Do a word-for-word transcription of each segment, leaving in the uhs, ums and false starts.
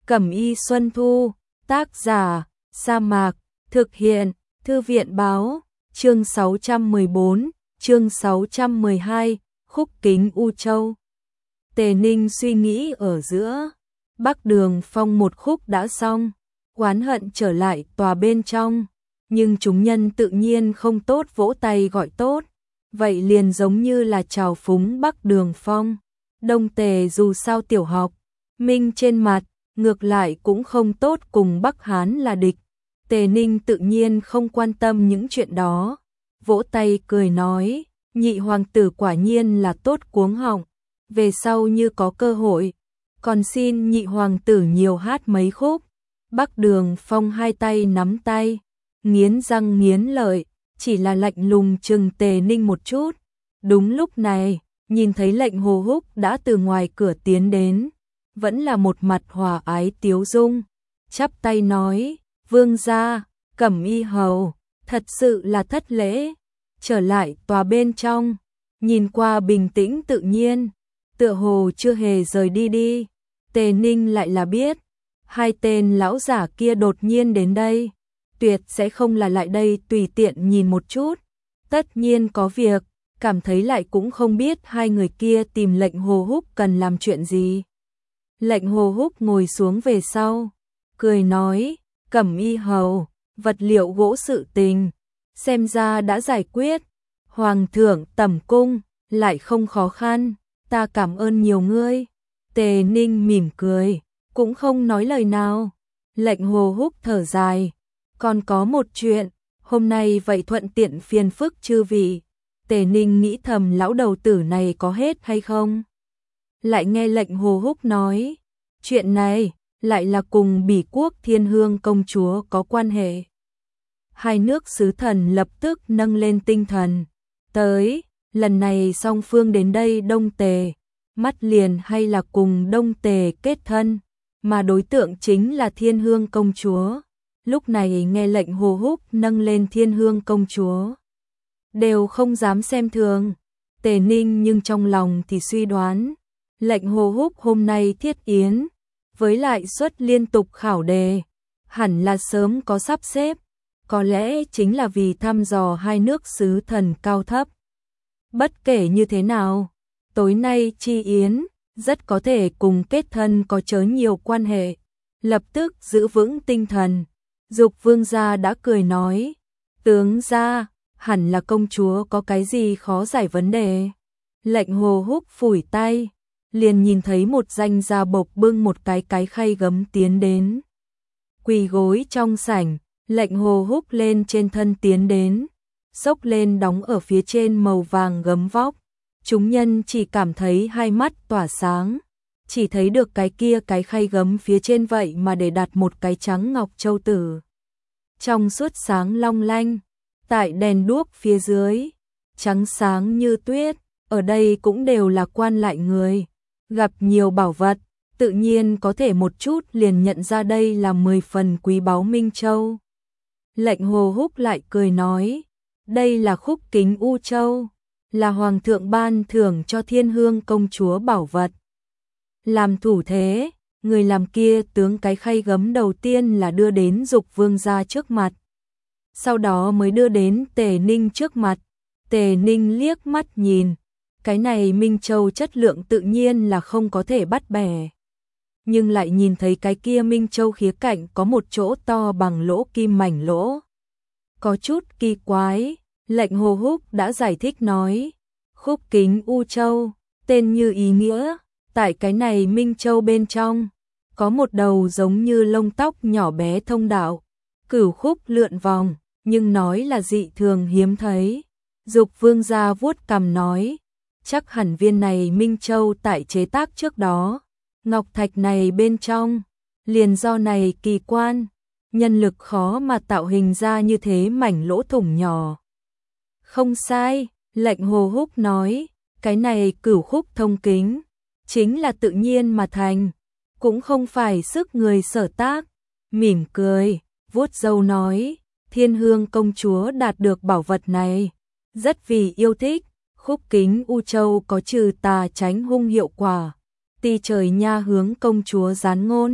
Cẩm y Xuân Thu, tác giả, Sa Mạc, thực hiện, Thư viện báo, chương sáu trăm mười bốn, chương sáu trăm mười hai, khúc kính U Châu. Tề Ninh suy nghĩ ở giữa, Bắc Đường Phong một khúc đã xong, oán hận trở lại tòa bên trong, nhưng chúng nhân tự nhiên không tốt vỗ tay gọi tốt, vậy liền giống như là trào phúng Bắc Đường Phong. Đông Tề dù sao tiểu học, minh trên mặt, ngược lại cũng không tốt cùng Bắc Hán là địch. Tề Ninh tự nhiên không quan tâm những chuyện đó, vỗ tay cười nói, nhị hoàng tử quả nhiên là tốt cuống họng, về sau như có cơ hội, còn xin nhị hoàng tử nhiều hát mấy khúc. Bắc Đường Phong hai tay nắm tay, nghiến răng nghiến lợi, chỉ là lạnh lùng chừng Tề Ninh một chút. Đúng lúc này, nhìn thấy Lệnh Hồ Húc đã từ ngoài cửa tiến đến, vẫn là một mặt hòa ái tiếu dung, chắp tay nói, vương gia, Cẩm y hầu, thật sự là thất lễ. Trở lại tòa bên trong, nhìn qua bình tĩnh tự nhiên, tựa hồ chưa hề rời đi đi. Tề Ninh lại là biết, hai tên lão giả kia đột nhiên đến đây, tuyệt sẽ không là lại đây tùy tiện nhìn một chút, tất nhiên có việc, cảm thấy lại cũng không biết hai người kia tìm Lệnh Hồ Húc cần làm chuyện gì. Lệnh Hồ Húc ngồi xuống về sau, cười nói, Cẩm y hầu, vật liệu gỗ sự tình, xem ra đã giải quyết, hoàng thượng tẩm cung, lại không khó khăn, ta cảm ơn nhiều ngươi. Tề Ninh mỉm cười, cũng không nói lời nào. Lệnh Hồ Húc thở dài, còn có một chuyện, hôm nay vậy thuận tiện phiền phức chư vị. Tề Ninh nghĩ thầm lão đầu tử này có hết hay không? Lại nghe Lệnh Hồ Húc nói, chuyện này lại là cùng Bỉ quốc Thiên Hương công chúa có quan hệ. Hai nước sứ thần lập tức nâng lên tinh thần, tới, lần này song phương đến đây Đông Tề, mắt liền hay là cùng Đông Tề kết thân, mà đối tượng chính là Thiên Hương công chúa. Lúc này nghe Lệnh Hồ Húc nâng lên Thiên Hương công chúa, đều không dám xem thường. Tề Ninh nhưng trong lòng thì suy đoán, Lệnh Hồ Húc hôm nay thiết yến, với lại suất liên tục khảo đề, hẳn là sớm có sắp xếp, có lẽ chính là vì thăm dò hai nước sứ thần cao thấp. Bất kể như thế nào, tối nay chi yến, rất có thể cùng kết thân có chớ nhiều quan hệ. Lập tức giữ vững tinh thần, Dục vương gia đã cười nói, tướng gia, hẳn là công chúa có cái gì khó giải vấn đề. Lệnh Hồ Húc phủi tay, liền nhìn thấy một danh gia bộc bưng một cái cái khay gấm tiến đến. Quỳ gối trong sảnh, Lệnh Hồ Húc lên trên thân tiến đến, xốc lên đóng ở phía trên màu vàng gấm vóc. Chúng nhân chỉ cảm thấy hai mắt tỏa sáng, chỉ thấy được cái kia cái khay gấm phía trên vậy mà để đặt một cái trắng ngọc châu tử. Trong suốt sáng long lanh, tại đèn đuốc phía dưới, trắng sáng như tuyết, ở đây cũng đều là quan lại người, gặp nhiều bảo vật, tự nhiên có thể một chút liền nhận ra đây là mười phần quý báu Minh Châu. Lệnh Hồ Húc lại cười nói, đây là khúc kính U Châu, là hoàng thượng ban thưởng cho Thiên Hương công chúa bảo vật. Làm thủ thế, người làm kia tướng cái khay gấm đầu tiên là đưa đến Dục vương gia trước mặt, sau đó mới đưa đến Tề Ninh trước mặt. Tề Ninh liếc mắt nhìn, cái này Minh Châu chất lượng tự nhiên là không có thể bắt bẻ, nhưng lại nhìn thấy cái kia Minh Châu khía cạnh có một chỗ to bằng lỗ kim mảnh lỗ, có chút kỳ quái. Lệnh Hồ Húc đã giải thích nói, khúc kính U Châu, tên như ý nghĩa, tại cái này Minh Châu bên trong, có một đầu giống như lông tóc nhỏ bé thông đạo, cửu khúc lượn vòng, nhưng nói là dị thường hiếm thấy. Dục vương gia vuốt cằm nói, chắc hẳn viên này Minh Châu tại chế tác trước đó, ngọc thạch này bên trong, liền do này kỳ quan, nhân lực khó mà tạo hình ra như thế mảnh lỗ thủng nhỏ. Không sai, Lệnh Hồ Húc nói, cái này cửu khúc thông kính, chính là tự nhiên mà thành, cũng không phải sức người sở tác. Mỉm cười, vuốt râu nói, Thiên Hương công chúa đạt được bảo vật này, rất vì yêu thích, khúc kính U Châu có trừ tà tránh hung hiệu quả, ti trời nha hướng công chúa gián ngôn,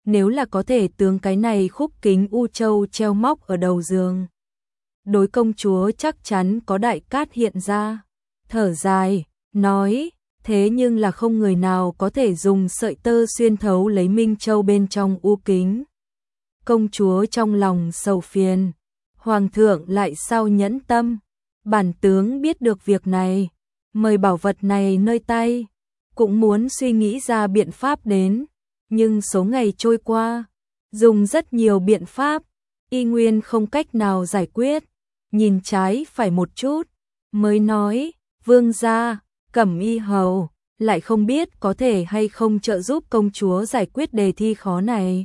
nếu là có thể tướng cái này khúc kính u châu treo móc ở đầu giường. Đối công chúa chắc chắn có đại cát hiện ra, thở dài, nói, thế nhưng là không người nào có thể dùng sợi tơ xuyên thấu lấy Minh Châu bên trong u kính. Công chúa trong lòng sầu phiền, hoàng thượng lại sao nhẫn tâm, bản tướng biết được việc này, mời bảo vật này nơi tay, cũng muốn suy nghĩ ra biện pháp đến, nhưng số ngày trôi qua, dùng rất nhiều biện pháp, y nguyên không cách nào giải quyết, nhìn trái phải một chút, mới nói, vương gia, Cẩm Y hầu, lại không biết có thể hay không trợ giúp công chúa giải quyết đề thi khó này.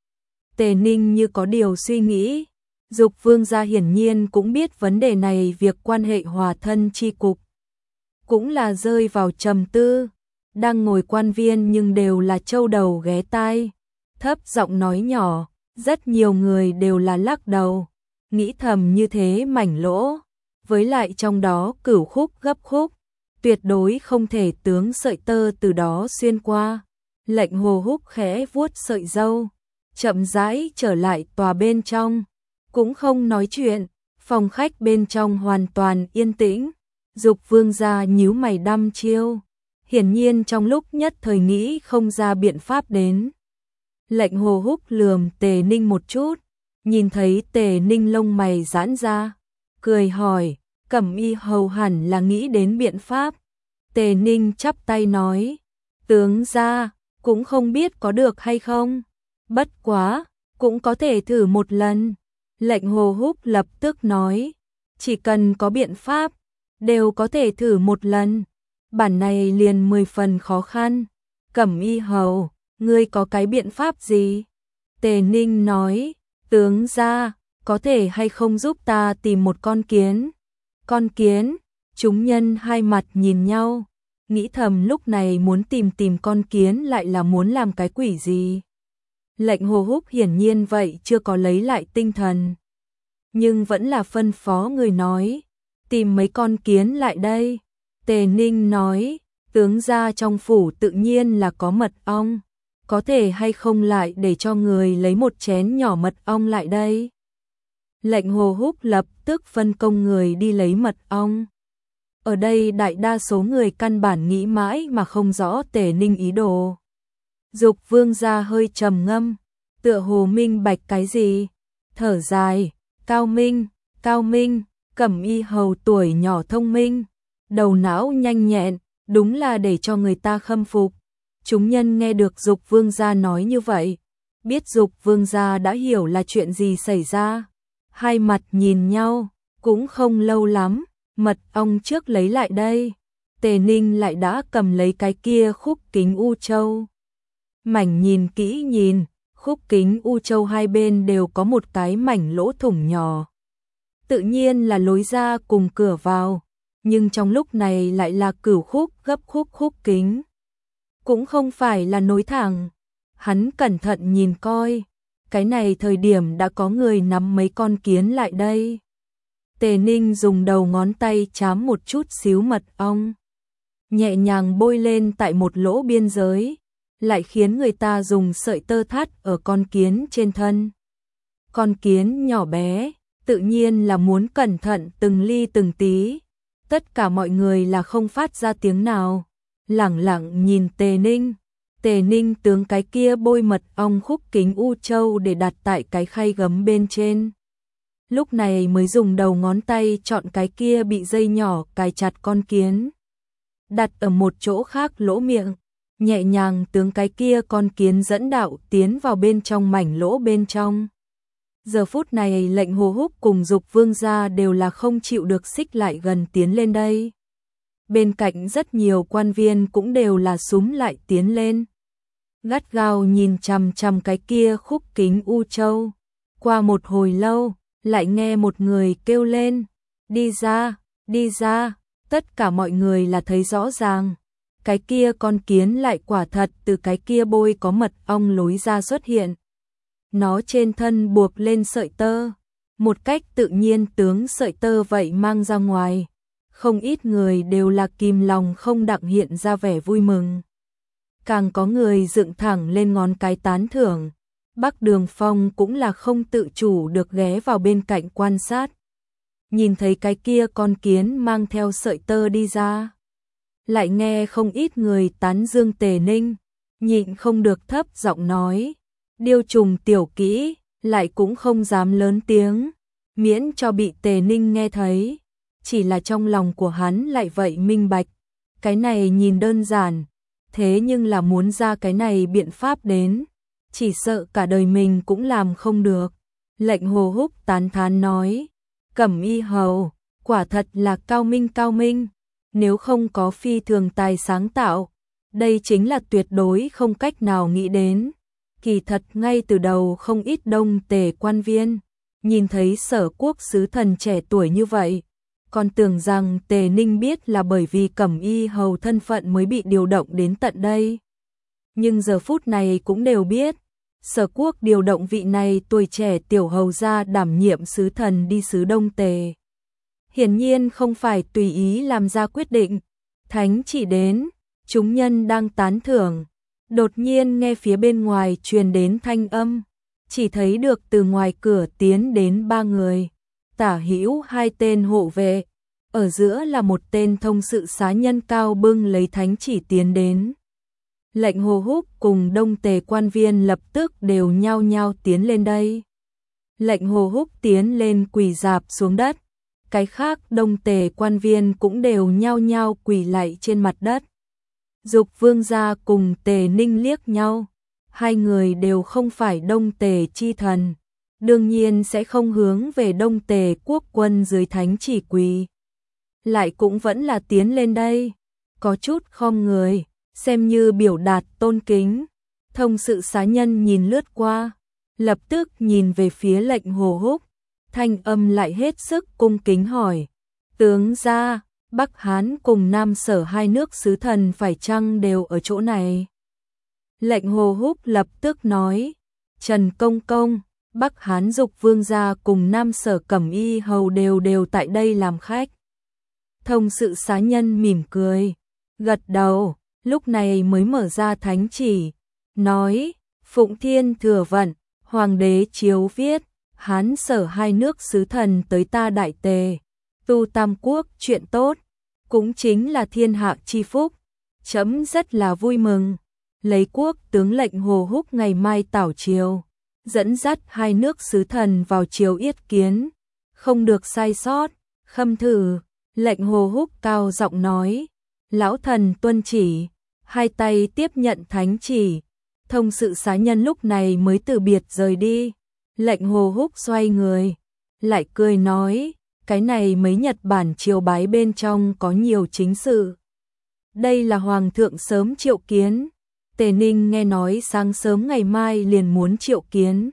Tề Ninh như có điều suy nghĩ, Dục vương gia hiển nhiên cũng biết vấn đề này, việc quan hệ hòa thân chi cục, cũng là rơi vào trầm tư, đang ngồi quan viên nhưng đều là châu đầu ghé tai, thấp giọng nói nhỏ, rất nhiều người đều là lắc đầu, nghĩ thầm như thế mảnh lỗ, với lại trong đó cửu khúc gấp khúc, tuyệt đối không thể tướng sợi tơ từ đó xuyên qua. Lệnh Hồ Húc khẽ vuốt sợi râu, chậm rãi trở lại tòa bên trong, cũng không nói chuyện, phòng khách bên trong hoàn toàn yên tĩnh. Dục vương gia nhíu mày đăm chiêu, hiển nhiên trong lúc nhất thời nghĩ không ra biện pháp đến. Lệnh Hồ Húc lườm Tề Ninh một chút, nhìn thấy Tề Ninh lông mày giãn ra, cười hỏi, Cẩm Y hầu hẳn là nghĩ đến biện pháp. Tề Ninh chắp tay nói, tướng gia, cũng không biết có được hay không, bất quá, cũng có thể thử một lần. Lệnh Hồ Húc lập tức nói, chỉ cần có biện pháp, đều có thể thử một lần, bản này liền mười phần khó khăn. Cẩm Y hầu, ngươi có cái biện pháp gì? Tề Ninh nói, tướng gia, có thể hay không giúp ta tìm một con kiến? Con kiến? Chúng nhân hai mặt nhìn nhau, nghĩ thầm lúc này muốn tìm tìm con kiến lại là muốn làm cái quỷ gì? Lệnh Hồ Húc hiển nhiên vậy chưa có lấy lại tinh thần, nhưng vẫn là phân phó người nói, tìm mấy con kiến lại đây. Tề Ninh nói, tướng gia trong phủ tự nhiên là có mật ong, có thể hay không lại để cho người lấy một chén nhỏ mật ong lại đây. Lệnh Hồ Húc lập tức phân công người đi lấy mật ong. Ở đây đại đa số người căn bản nghĩ mãi mà không rõ Tề Ninh ý đồ. Dục vương gia hơi trầm ngâm, tựa hồ minh bạch cái gì, thở dài, cao minh, cao minh, Cẩm Y hầu tuổi nhỏ thông minh, đầu não nhanh nhẹn, đúng là để cho người ta khâm phục. Chúng nhân nghe được Dục vương gia nói như vậy, biết Dục vương gia đã hiểu là chuyện gì xảy ra, hai mặt nhìn nhau, cũng không lâu lắm, mật ong trước lấy lại đây, Tề Ninh lại đã cầm lấy cái kia khúc kính u châu. Mảnh nhìn kỹ nhìn, khúc kính u châu hai bên đều có một cái mảnh lỗ thủng nhỏ, tự nhiên là lối ra cùng cửa vào, nhưng trong lúc này lại là cửu khúc gấp khúc khúc kính, cũng không phải là nối thẳng. Hắn cẩn thận nhìn coi, cái này thời điểm đã có người nắm mấy con kiến lại đây. Tề Ninh dùng đầu ngón tay chám một chút xíu mật ong, nhẹ nhàng bôi lên tại một lỗ biên giới, lại khiến người ta dùng sợi tơ thắt ở con kiến trên thân. Con kiến nhỏ bé, tự nhiên là muốn cẩn thận từng ly từng tí. Tất cả mọi người là không phát ra tiếng nào, lẳng lặng nhìn Tề Ninh. Tề Ninh tướng cái kia bôi mật ong khúc kính u châu để đặt tại cái khay gấm bên trên. Lúc này mới dùng đầu ngón tay chọn cái kia bị dây nhỏ cài chặt con kiến, đặt ở một chỗ khác lỗ miệng, nhẹ nhàng tướng cái kia con kiến dẫn đạo tiến vào bên trong mảnh lỗ bên trong. Giờ phút này lệnh Hồ Húc cùng Dục vương gia đều là không chịu được xích lại gần tiến lên đây. Bên cạnh rất nhiều quan viên cũng đều là súm lại tiến lên, gắt gao nhìn chằm chằm cái kia khúc kính u châu. Qua một hồi lâu, lại nghe một người kêu lên, đi ra, đi ra. Tất cả mọi người là thấy rõ ràng, cái kia con kiến lại quả thật từ cái kia bôi có mật ong lối ra xuất hiện. Nó trên thân buộc lên sợi tơ, một cách tự nhiên tướng sợi tơ vậy mang ra ngoài. Không ít người đều là kìm lòng không đặng hiện ra vẻ vui mừng. Càng có người dựng thẳng lên ngón cái tán thưởng, Bắc Đường Phong cũng là không tự chủ được ghé vào bên cạnh quan sát. Nhìn thấy cái kia con kiến mang theo sợi tơ đi ra. Lại nghe không ít người tán dương Tề Ninh, nhịn không được thấp giọng nói. Điêu trùng tiểu kỹ, lại cũng không dám lớn tiếng, miễn cho bị Tề Ninh nghe thấy. Chỉ là trong lòng của hắn lại vậy minh bạch. Cái này nhìn đơn giản, thế nhưng là muốn ra cái này biện pháp đến, chỉ sợ cả đời mình cũng làm không được. Lệnh Hồ Húc tán thán nói, Cẩm Y hầu, quả thật là cao minh cao minh, nếu không có phi thường tài sáng tạo, đây chính là tuyệt đối không cách nào nghĩ đến. Kỳ thật ngay từ đầu không ít Đông Tề quan viên, nhìn thấy Sở Quốc sứ thần trẻ tuổi như vậy, còn tưởng rằng Tề Ninh biết là bởi vì Cẩm Y hầu thân phận mới bị điều động đến tận đây. Nhưng giờ phút này cũng đều biết, Sở Quốc điều động vị này tuổi trẻ tiểu hầu ra đảm nhiệm sứ thần đi sứ Đông Tề. Hiển nhiên không phải tùy ý làm ra quyết định, thánh chỉ đến, chúng nhân đang tán thưởng. Đột nhiên nghe phía bên ngoài truyền đến thanh âm, chỉ thấy được từ ngoài cửa tiến đến ba người, tả hữu hai tên hộ vệ, ở giữa là một tên thông sự xá nhân cao bưng lấy thánh chỉ tiến đến. Lệnh Hồ Húc cùng Đông Tề quan viên lập tức đều nhao nhao tiến lên đây. Lệnh Hồ Húc tiến lên quỳ rạp xuống đất, cái khác Đông Tề quan viên cũng đều nhao nhao quỳ lạy trên mặt đất. Dục Vương gia cùng Tề Ninh liếc nhau, hai người đều không phải Đông Tề chi thần, đương nhiên sẽ không hướng về Đông Tề quốc quân dưới thánh chỉ quỳ. Lại cũng vẫn là tiến lên đây, có chút khom người, xem như biểu đạt tôn kính. Thông sự xá nhân nhìn lướt qua, lập tức nhìn về phía Lệnh Hồ Húc, thanh âm lại hết sức cung kính hỏi, tướng gia, Bắc Hán cùng Nam Sở hai nước sứ thần phải chăng đều ở chỗ này? Lệnh Hồ Húc lập tức nói, Trần Công Công, Bắc Hán Dục Vương gia cùng Nam Sở Cẩm Y hầu đều đều tại đây làm khách. Thông sự xá nhân mỉm cười, gật đầu, lúc này mới mở ra thánh chỉ, nói, Phụng Thiên thừa vận, Hoàng đế chiếu viết, Hán Sở hai nước sứ thần tới ta Đại Tề, tu tam quốc chuyện tốt, cũng chính là thiên hạ chi phúc. Chấm rất là vui mừng, lấy quốc tướng lệnh Hồ Húc ngày mai tảo triều, dẫn dắt hai nước sứ thần vào triều yết kiến, không được sai sót, khâm thử. Lệnh Hồ Húc cao giọng nói, lão thần tuân chỉ, hai tay tiếp nhận thánh chỉ. Thông sự xá nhân lúc này mới từ biệt rời đi. Lệnh Hồ Húc xoay người, lại cười nói, cái này mấy Nhật Bản triều bái bên trong có nhiều chính sự. Đây là Hoàng thượng sớm triệu kiến, Tề Ninh nghe nói sáng sớm ngày mai liền muốn triệu kiến.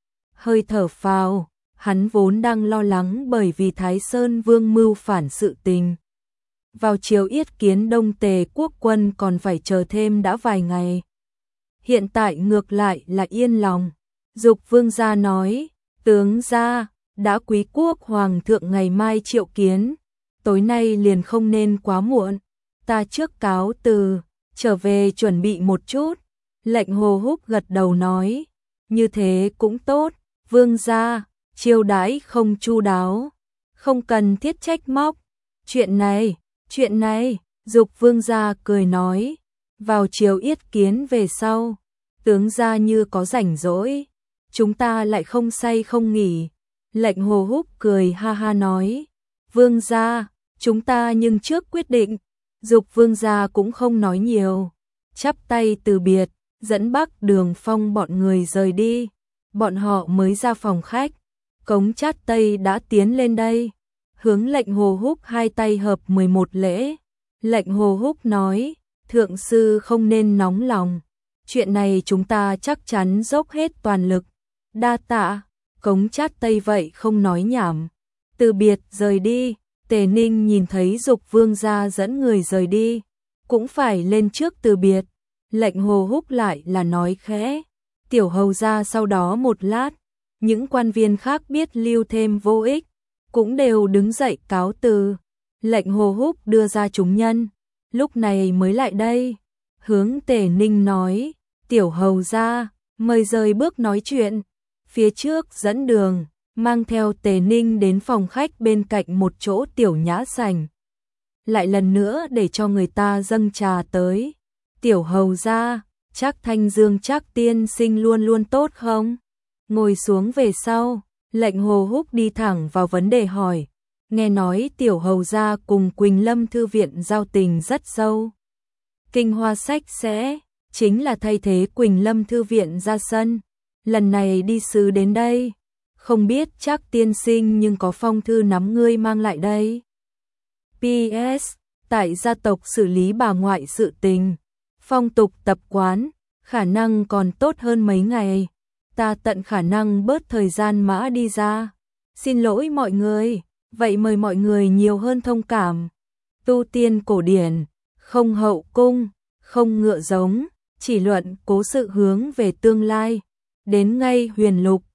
Hơi thở phào, hắn vốn đang lo lắng bởi vì Thái Sơn Vương mưu phản sự tình. Vào triều yết kiến Đông Tề quốc quân còn phải chờ thêm đã vài ngày. Hiện tại ngược lại là yên lòng. Dục Vương gia nói, tướng gia, đã quý quốc Hoàng thượng ngày mai triệu kiến, tối nay liền không nên quá muộn, ta trước cáo từ, trở về chuẩn bị một chút. Lệnh Hồ Húc gật đầu nói, như thế cũng tốt, Vương gia, chiêu đãi không chu đáo, không cần thiết trách móc. Chuyện này, chuyện này, Dục Vương gia cười nói, vào triều yết kiến về sau, tướng gia như có rảnh rỗi, chúng ta lại không say không nghỉ. Lệnh Hồ Húc cười ha ha nói, Vương gia, chúng ta nhưng trước quyết định. Dục Vương gia cũng không nói nhiều, chắp tay từ biệt, dẫn Bắc Đường Phong bọn người rời đi. Bọn họ mới ra phòng khách, Cống Chát Tây đã tiến lên đây, hướng Lệnh Hồ Húc hai tay hợp mười một lễ. Lệnh Hồ Húc nói, thượng sư không nên nóng lòng, chuyện này chúng ta chắc chắn dốc hết toàn lực. Đa tạ. Cống Chát Tây vậy không nói nhảm, từ biệt rời đi. Tề Ninh nhìn thấy Dục Vương gia dẫn người rời đi, cũng phải lên trước từ biệt. Lệnh Hồ Húc lại là nói khẽ, tiểu hầu gia. Sau đó một lát, những quan viên khác biết lưu thêm vô ích, cũng đều đứng dậy cáo từ. Lệnh Hồ Húc đưa ra chúng nhân, lúc này mới lại đây, hướng Tề Ninh nói, tiểu hầu gia, Mời rời bước nói chuyện. Phía trước dẫn đường, mang theo Tề Ninh đến phòng khách bên cạnh một chỗ tiểu nhã sảnh. Lại lần nữa để cho người ta dâng trà tới. Tiểu hầu gia, chắc Thanh Dương chắc tiên sinh luôn luôn tốt không? Ngồi xuống về sau, lệnh Hồ Húc đi thẳng vào vấn đề hỏi. Nghe nói tiểu hầu gia cùng Quỳnh Lâm Thư viện giao tình rất sâu. Kinh Hoa Sách sẽ chính là thay thế Quỳnh Lâm Thư viện ra sân. Lần này đi sứ đến đây, không biết chắc tiên sinh nhưng có phong thư nắm ngươi mang lại đây. pê ét. Tại gia tộc xử lý bà ngoại sự tình, phong tục tập quán, khả năng còn tốt hơn mấy ngày. Ta tận khả năng bớt thời gian mã đi ra. Xin lỗi mọi người, vậy mời mọi người nhiều hơn thông cảm. Tu tiên cổ điển, không hậu cung, không ngựa giống, chỉ luận cố sự hướng về tương lai. Đến ngay huyền lục,